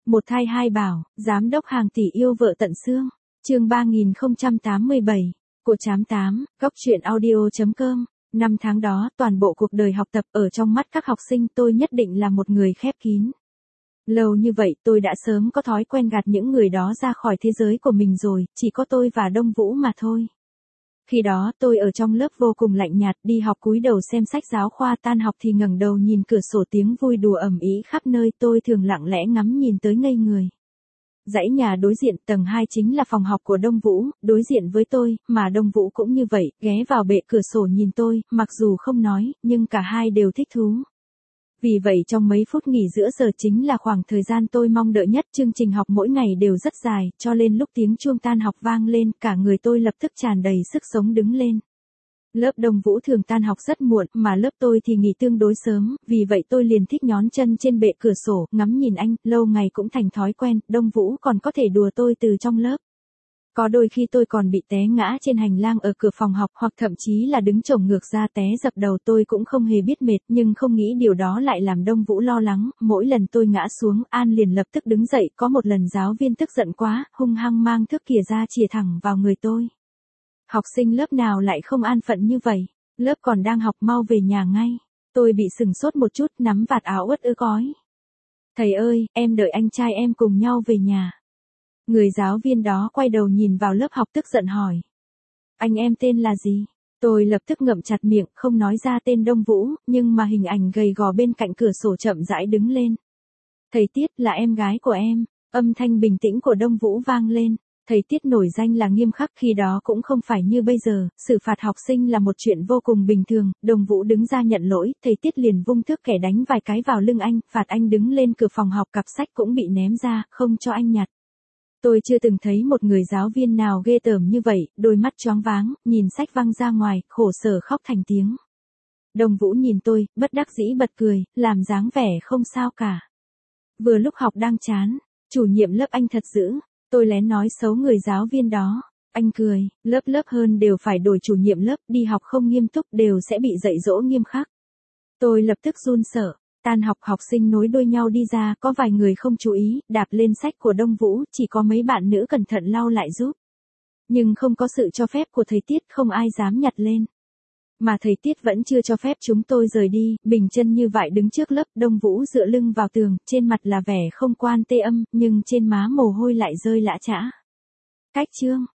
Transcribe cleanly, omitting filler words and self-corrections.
Một thai hai bảo, giám đốc hàng tỷ yêu vợ tận xương. Chương 3087. Của chám 8, góc truyện audio.com. Năm tháng đó, toàn bộ cuộc đời học tập ở trong mắt các học sinh tôi nhất định là một người khép kín. Lâu như vậy tôi đã sớm có thói quen gạt những người đó ra khỏi thế giới của mình rồi, chỉ có tôi và Đông Vũ mà thôi. Khi đó tôi ở trong lớp vô cùng lạnh nhạt, đi học cúi đầu xem sách giáo khoa, tan học thì ngẩng đầu nhìn cửa sổ, tiếng vui đùa ầm ĩ khắp nơi, tôi thường lặng lẽ ngắm nhìn tới ngây người. Dãy nhà đối diện tầng 2 chính là phòng học của Đông Vũ, đối diện với tôi, mà Đông Vũ cũng như vậy, ghé vào bệ cửa sổ nhìn tôi, mặc dù không nói, nhưng cả hai đều thích thú. Vì vậy trong mấy phút nghỉ giữa giờ chính là khoảng thời gian tôi mong đợi nhất, chương trình học mỗi ngày đều rất dài, cho nên lúc tiếng chuông tan học vang lên, cả người tôi lập tức tràn đầy sức sống đứng lên. Lớp Đông Vũ thường tan học rất muộn, mà lớp tôi thì nghỉ tương đối sớm, vì vậy tôi liền thích nhón chân trên bệ cửa sổ, ngắm nhìn anh, lâu ngày cũng thành thói quen, Đông Vũ còn có thể đùa tôi từ trong lớp. Có đôi khi tôi còn bị té ngã trên hành lang ở cửa phòng học, hoặc thậm chí là đứng chổng ngược ra té dập đầu, tôi cũng không hề biết mệt, nhưng không nghĩ điều đó lại làm Đông Vũ lo lắng. Mỗi lần tôi ngã xuống, An liền lập tức đứng dậy, có một lần giáo viên tức giận quá, hung hăng mang thước kìa ra chìa thẳng vào người tôi. Học sinh lớp nào lại không an phận như vậy, lớp còn đang học, mau về nhà ngay. Tôi bị sửng sốt một chút, nắm vạt áo uất ức gói. Thầy ơi, em đợi anh trai em cùng nhau về nhà. Người giáo viên đó quay đầu nhìn vào lớp học tức giận hỏi. Anh em tên là gì? Tôi lập tức ngậm chặt miệng, không nói ra tên Đông Vũ, nhưng mà hình ảnh gầy gò bên cạnh cửa sổ chậm rãi đứng lên. Thầy Tiết là em gái của em, âm thanh bình tĩnh của Đông Vũ vang lên. Thầy Tiết nổi danh là nghiêm khắc, khi đó cũng không phải như bây giờ, xử phạt học sinh là một chuyện vô cùng bình thường. Đông Vũ đứng ra nhận lỗi, thầy Tiết liền vung thước kẻ đánh vài cái vào lưng anh, phạt anh đứng lên cửa phòng học, cặp sách cũng bị ném ra, không cho anh nhặt. Tôi chưa từng thấy một người giáo viên nào ghê tởm như vậy, đôi mắt choáng váng, nhìn sách văng ra ngoài, khổ sở khóc thành tiếng. Đông Vũ nhìn tôi, bất đắc dĩ bật cười, làm dáng vẻ không sao cả. Vừa lúc học đang chán, chủ nhiệm lớp anh thật dữ. Tôi lén nói xấu người giáo viên đó. Anh cười, lớp hơn đều phải đổi chủ nhiệm lớp, đi học không nghiêm túc đều sẽ bị dạy dỗ nghiêm khắc. Tôi lập tức run sợ. Tan học, học sinh nối đuôi nhau đi ra, có vài người không chú ý, đạp lên sách của Đông Vũ, chỉ có mấy bạn nữ cẩn thận lau lại giúp. Nhưng không có sự cho phép của thầy Tiết, không ai dám nhặt lên. Mà thầy Tiết vẫn chưa cho phép chúng tôi rời đi, bình chân như vậy đứng trước lớp. Đông Vũ dựa lưng vào tường, trên mặt là vẻ không quan tê âm, nhưng trên má mồ hôi lại rơi lã chã. Cách chương.